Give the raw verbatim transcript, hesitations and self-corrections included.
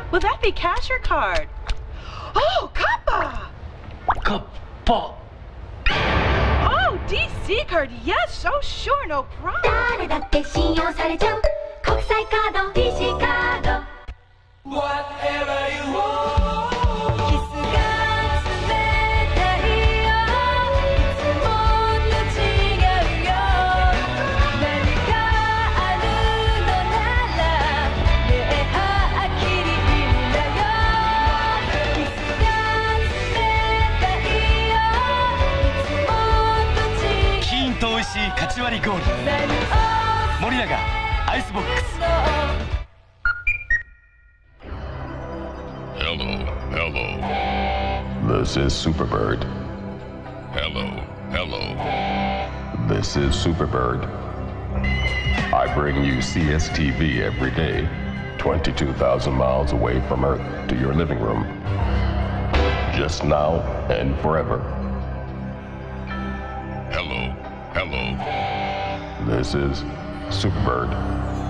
Will that be cash or card? Oh, Kappa! Kappa! Oh, D C card, yes, oh sure, no problem. 誰だって信用されちゃう国際カード ディーシー カード Whatever you want キスが冷たいよいつもと違うよ何かあるのならねえはっきり言うんだよキスが冷たいよいつもと違うキーンと美味しいカチ割り氷森永アイスボックス Hello, hello. This is Superbird. Hello, hello. This is Superbird. I bring you C S T V every day, twenty-two thousand miles away from Earth to your living room. Just now and forever. Hello, hello. This is Superbird.